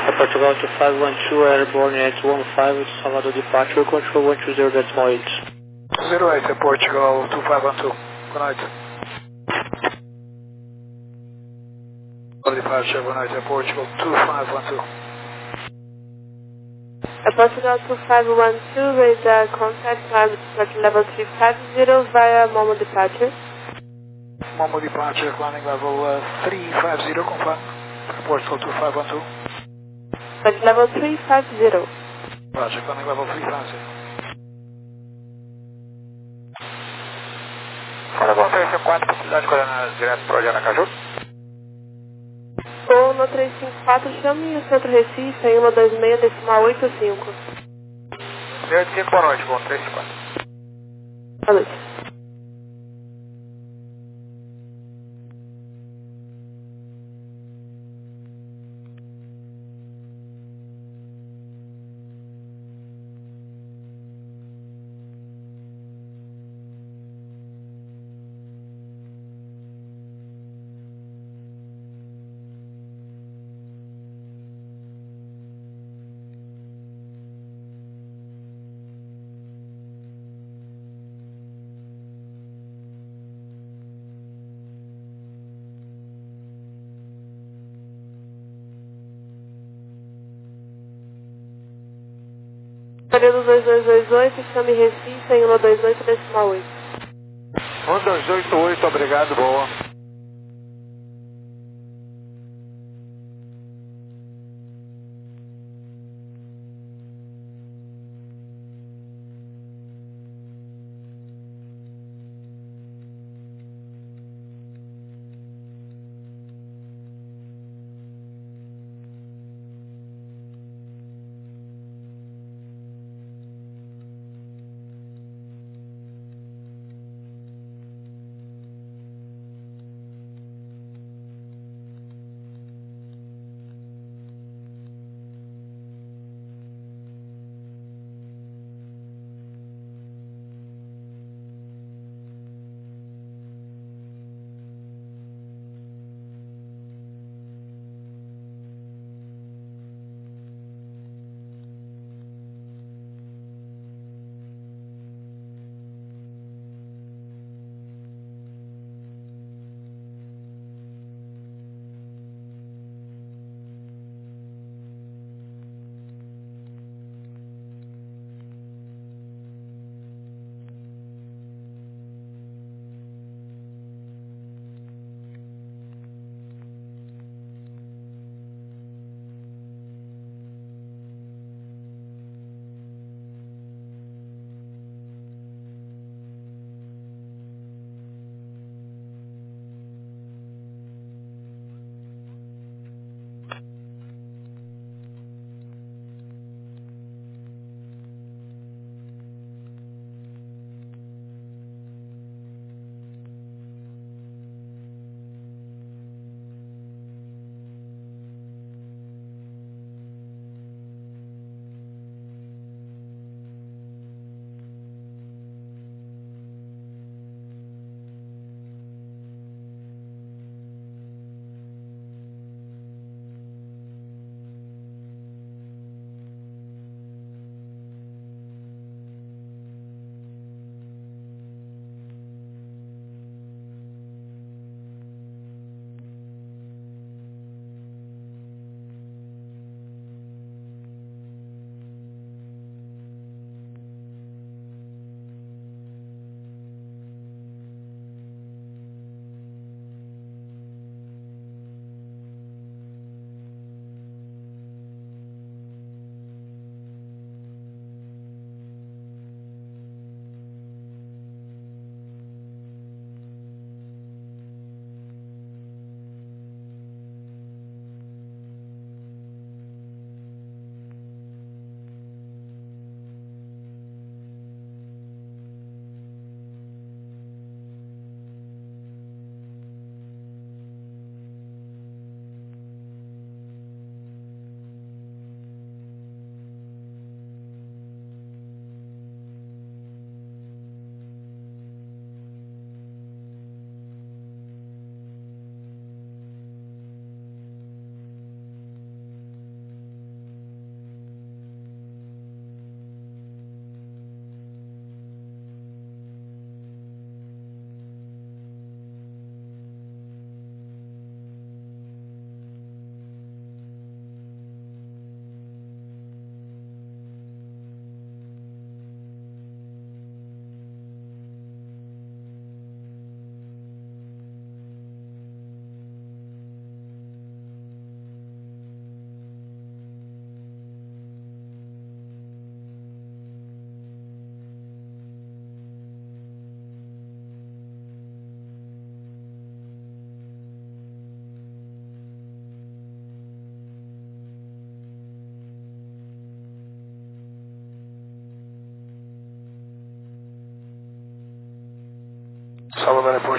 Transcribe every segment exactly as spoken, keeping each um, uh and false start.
Portugal two five one two, airborne eight one five, Salvador departure, control one two zero decimal eight. zero eight, Portugal two five one two, good night. Departure, good night, Portugal two five one two. Portugal two five one two, radar contact, climb at level three five zero via Momo departure. Momo departure, climbing level uh, three five zero, confirm. Portugal two five one two. At level three five zero. Roger, climbing level three five zero. Fala, bom, três cinco quatro, possibilidade de coordenar direto para o Aracaju. Ou no três cinco quatro, chame o Centro Recife em um dois seis decimal oito cinco. oito cinco, boa noite, bom, três cinco quatro. Boa noite. Período dois dois dois oito, chame Recife em um dois oito decimal oito. um dois oito oito, obrigado, boa.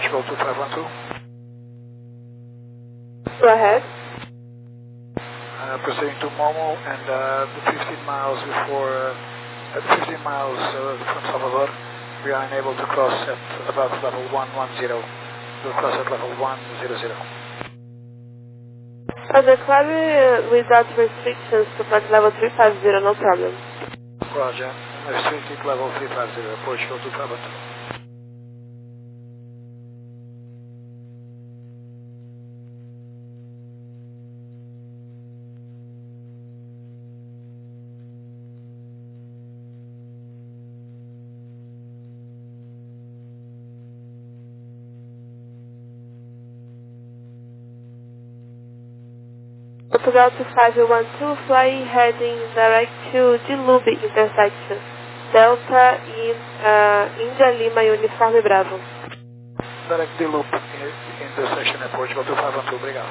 Portugal two five one two. Go ahead. Uh, proceeding to Momo and uh, the fifteen miles before, uh, at fifteen miles uh, from Salvador, we are unable to cross at about level one one zero. We'll cross at level one zero zero. Uh, the climb uh, without restrictions to flight level three five zero, no problem. Roger, restricted level three five zero, Portugal two five one two. Portugal two five one two, flying heading direct to Dilubi intersection. Delta in uh, India Lima Uniforme Bravo. Direct D loop in intersection at Portugal two five one two, obrigado.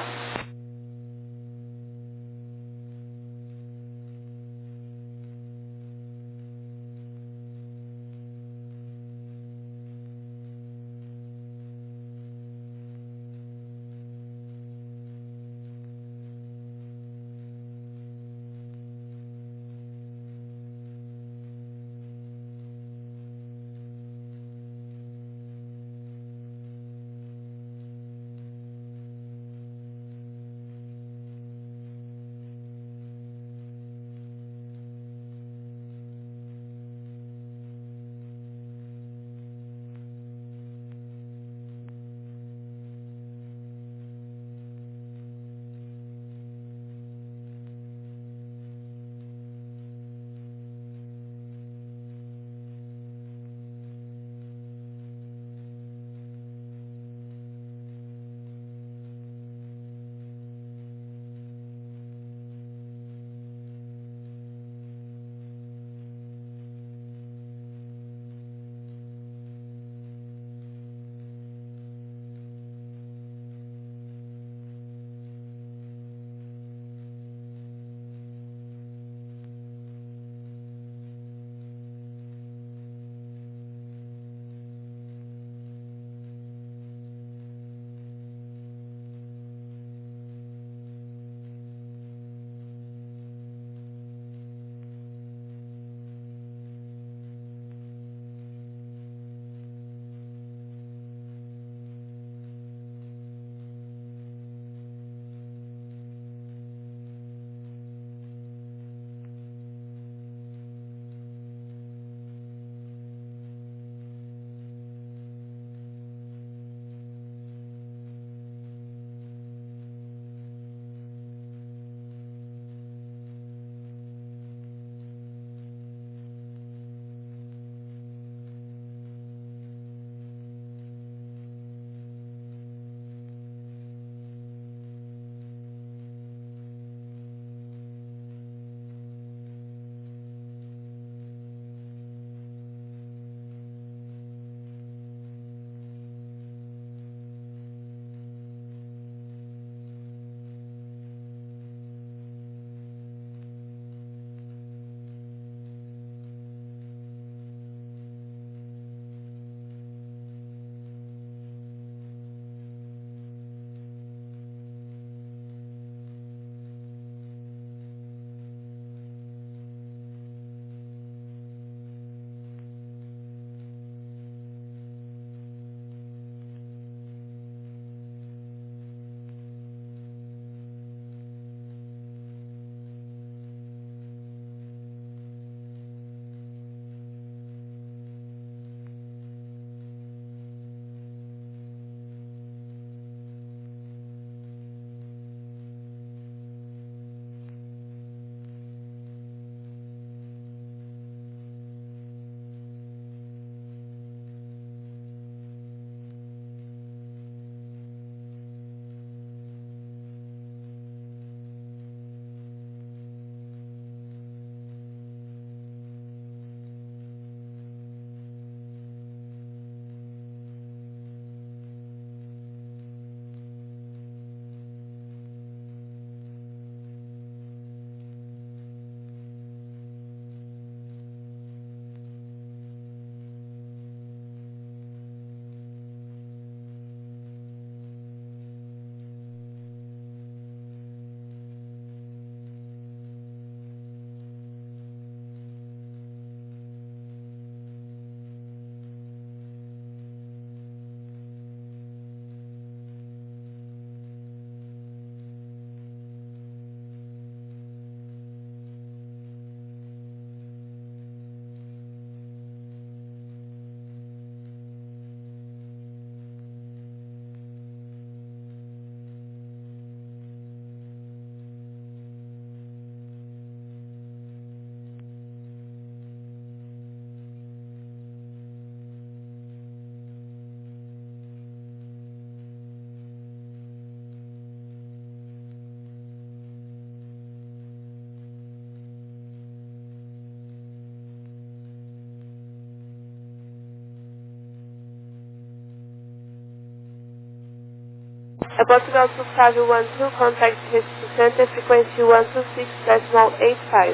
A Portugal two five one two, contact Recife Center, frequency one two six decimal eight five.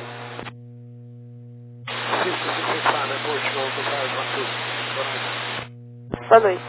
six two six eight five, Portugal two five one two. Boa noite.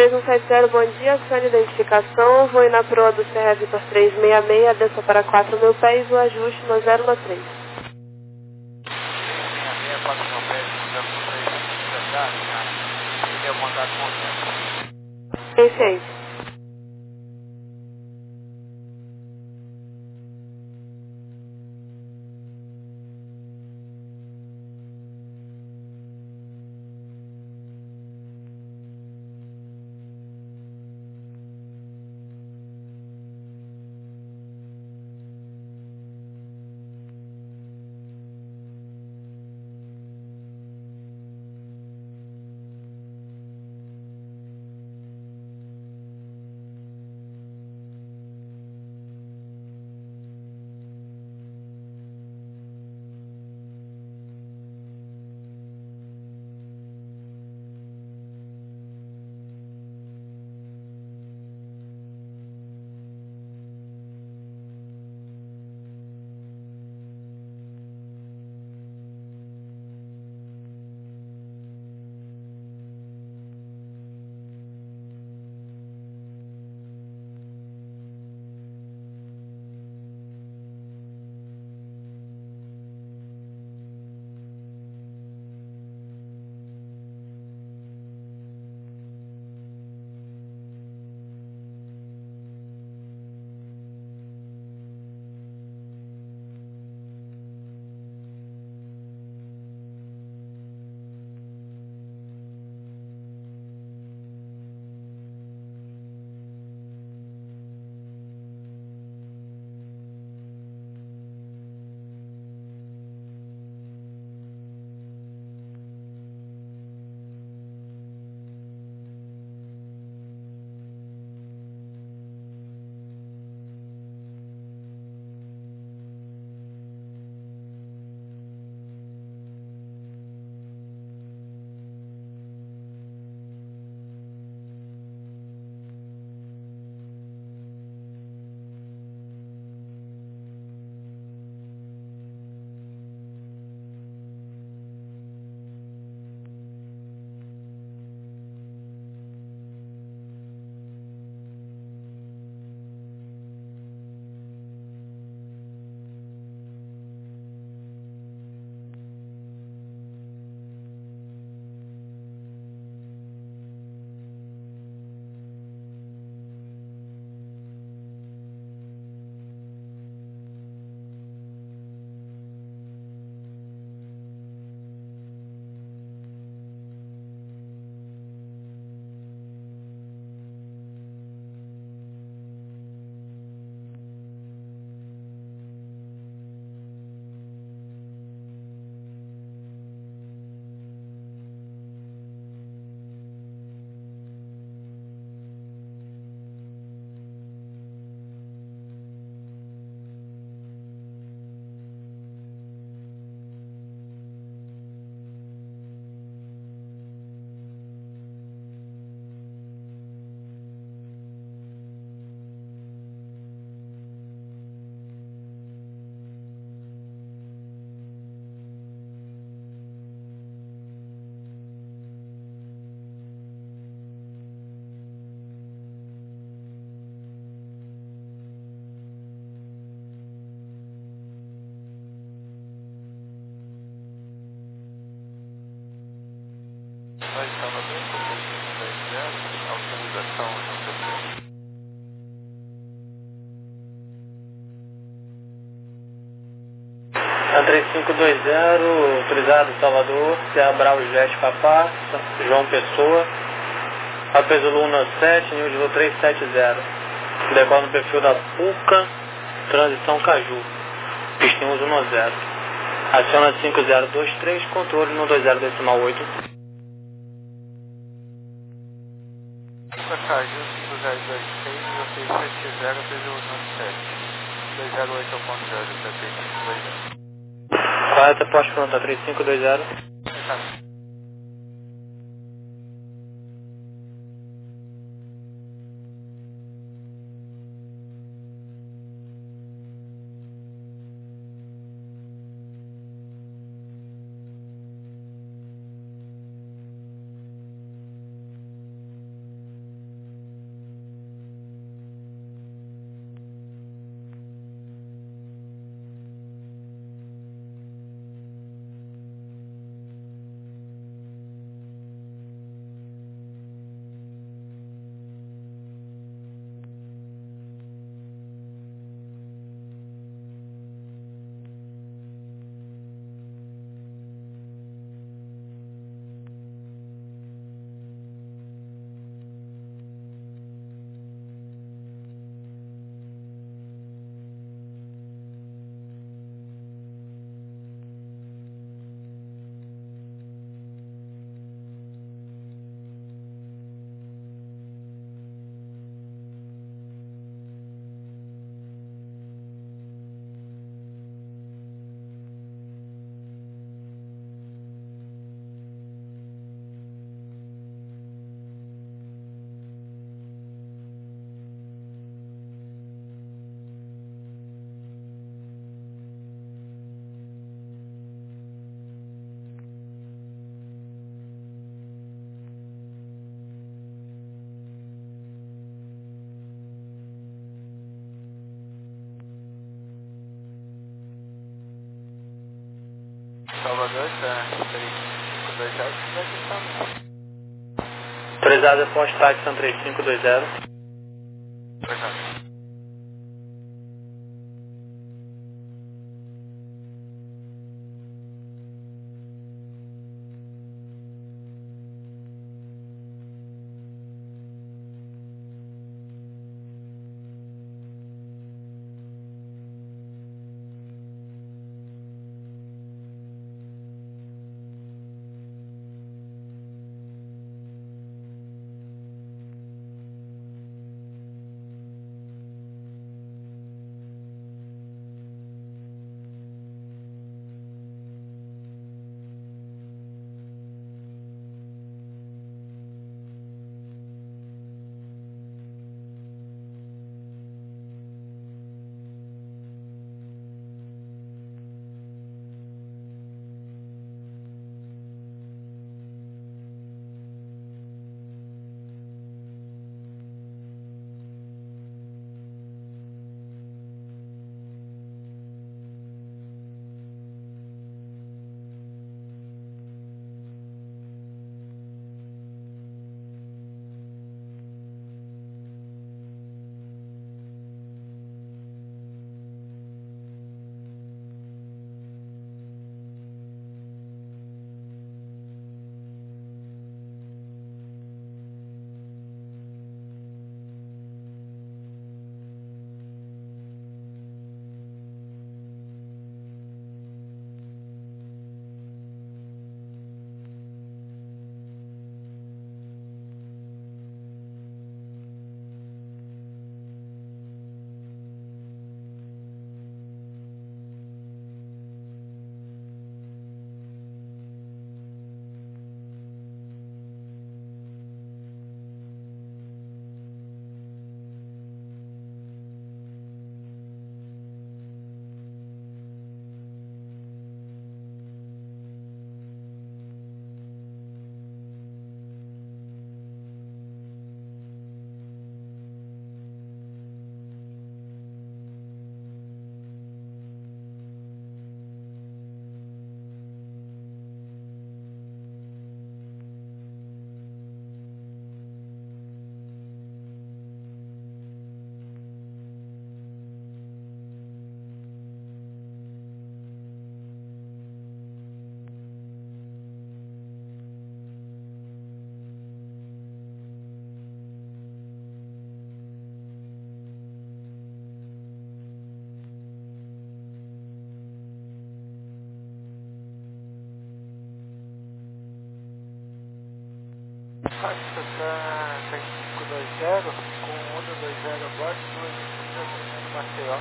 três um sete zero, bom dia, sua identificação, vou ir na proa do Serra Vitor trezentos e sessenta e seis, desça para quatro mil pés, o ajuste no zero um três. Perfeito. três cinco dois zero, autorizado Salvador, Serra Bravo Jet Papá, João Pessoa, Rapé Zulu um nove sete, New Zulu trezentos e setenta. Decola no perfil da Puca, transição Caju, pista um um zero. Aciona cinco zero dois três, controle no dois zero decimal oito. Caju cinco zero dois três, ok sete zero três um nove sete. dois zero oito ao ponto zero, três cinco dois zero. Quarta, poste pronta, três cinco dois zero. Salvador, está três cinco dois zero, vai testar. Autorizado responde táxi São três cinco dois zero. Obrigado. Táxi três cinco dois zero, com um dois zero a bordo, duas no Maceió.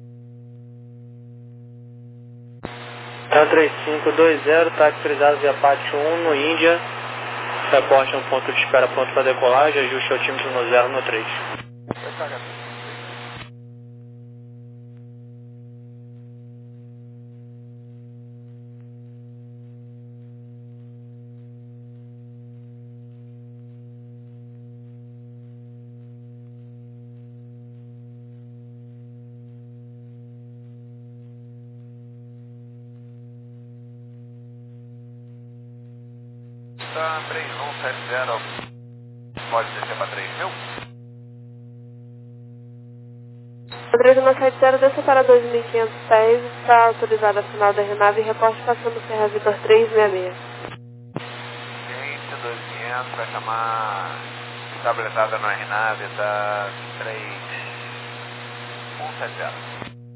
Tá três cinco dois zero, táxi autorizado via Pátio um no Índia. Reporte um ponto de espera pronto para decolagem, ajuste altímetro no zero no três. Tá três um sete zero, pode descer para três mil? três um sete zero, desça para dois mil e quinhentos pés, está autorizado a final da aeronave e reporte passando Serra Vitor três seis seis. Gente, dois mil e quinhentos, vai chamar estabilizada no R nave da três um sete zero.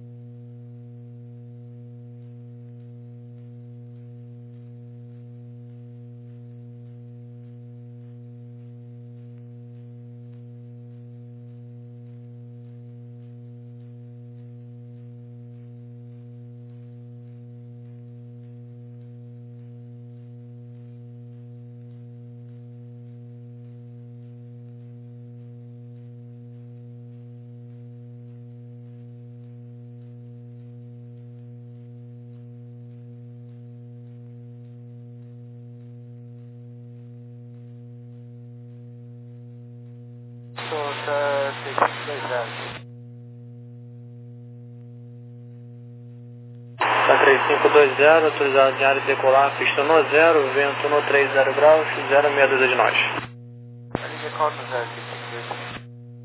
Tá três cinco dois zero. três cinco dois zero, autorizado em área de decolar, pista no zero, vento no trinta graus, zero meia dúzia de nós. Ali decola no zero, três cinco dois zero.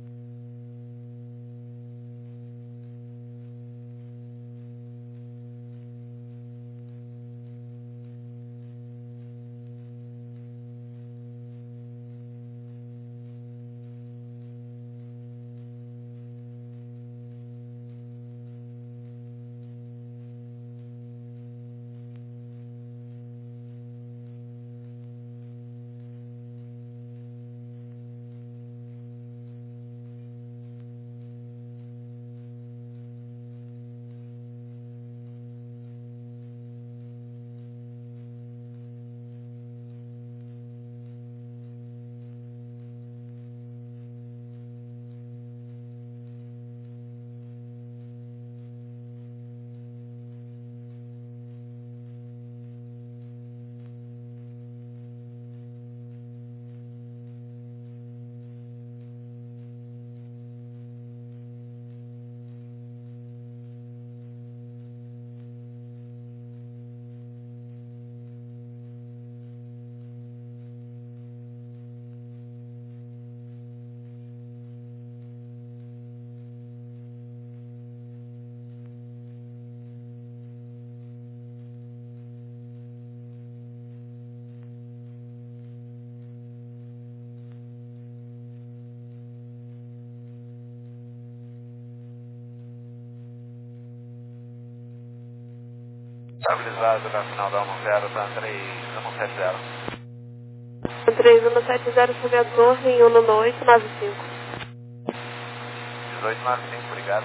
Estabilizado na final da um zero, tá três um sete zero. três um sete zero sobre a torre em um oito nove cinco. dezoito nove cinco, obrigado.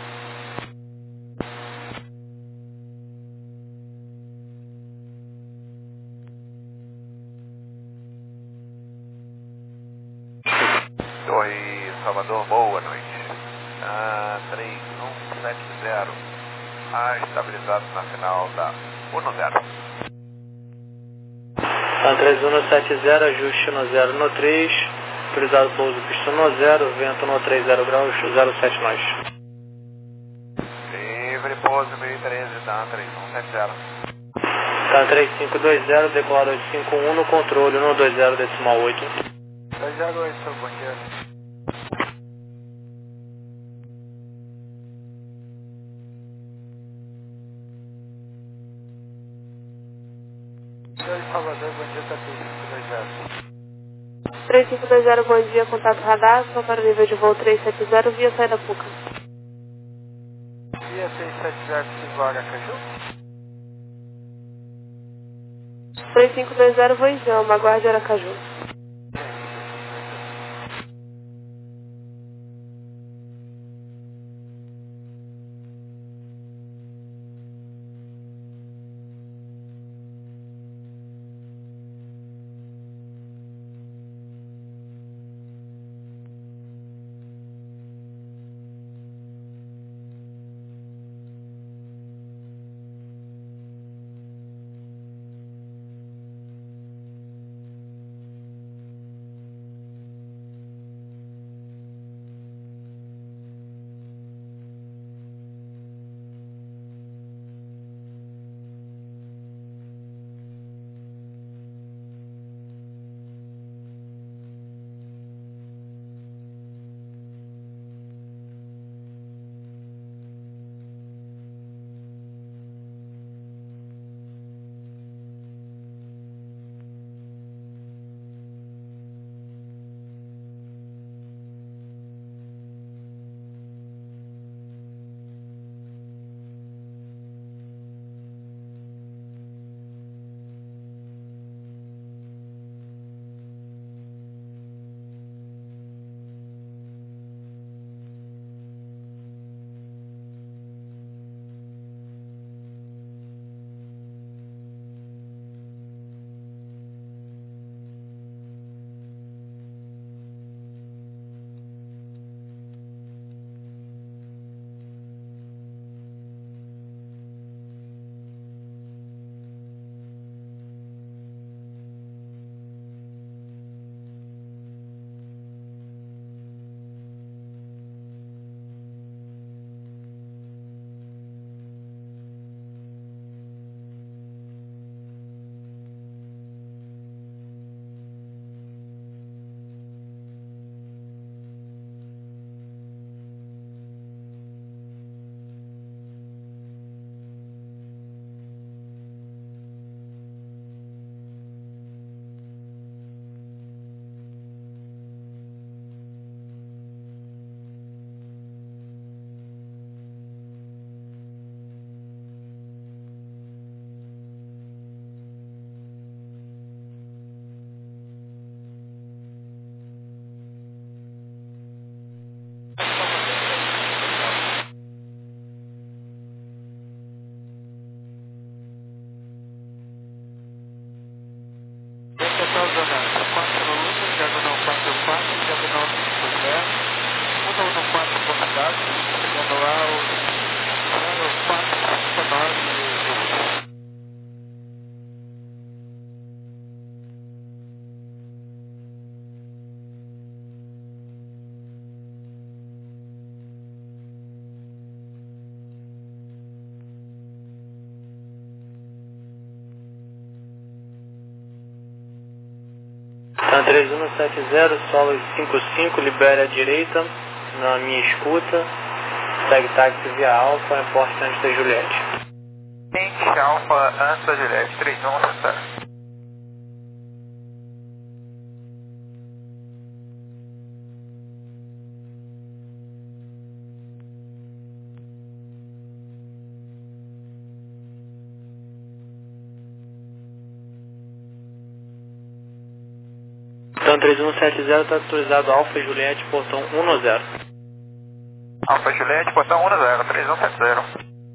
Torre Salvador, boa noite. Ah, três um sete zero. Ah, estabilizado na final da um zero. Tá três um sete zero, ajuste no zero no três, autorizado pouso pista no zero, vento no trinta graus, zero sete nós. Livre, pouso mil e treze, tá três um sete zero. Tá três cinco dois zero, decolado oito cinco um no controle, um dois zero decimal oito. dois zero oito, bom dia. Senhor de Salvador, bom dia, tá três cinco dois zero. três cinco dois zero, bom dia, contato radar, só para o nível de voo trezentos e setenta, via saída Puca. Via trezentos e setenta, preciso Aracaju? três cinco dois zero, voo em Jama, aguarde Aracaju. três um sete zero, solo cinco cinco, libere à direita, na minha escuta, segue táxi via Alfa, reporte antes da Juliette. Gente, Alfa antes da Juliette, três um sete zero. Então três um sete zero está autorizado Alfa Juliette, portão um zero. Alfa Juliette, portão um zero, três um sete zero.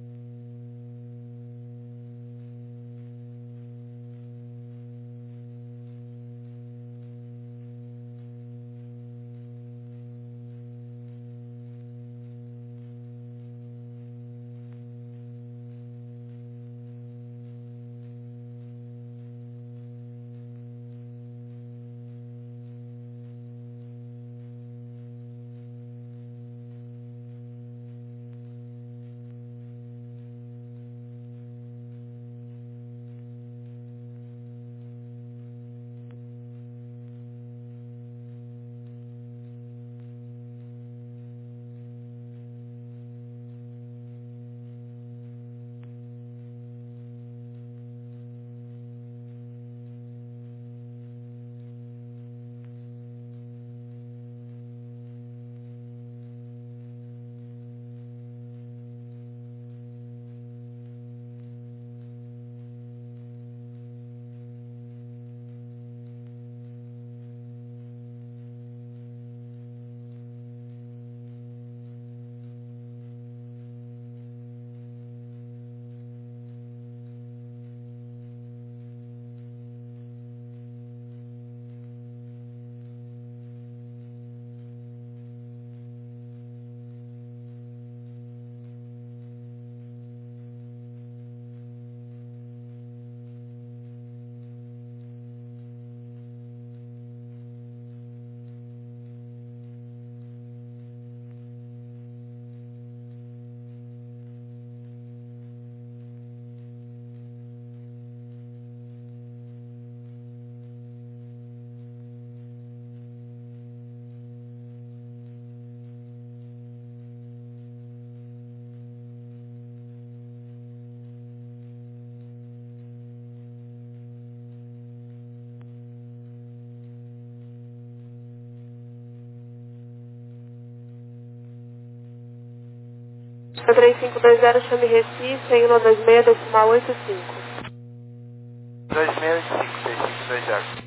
três cinco dois zero, chame Recife, em um dois seis, decimal oito cinco. dois seis oito cinco, três cinco dois zero.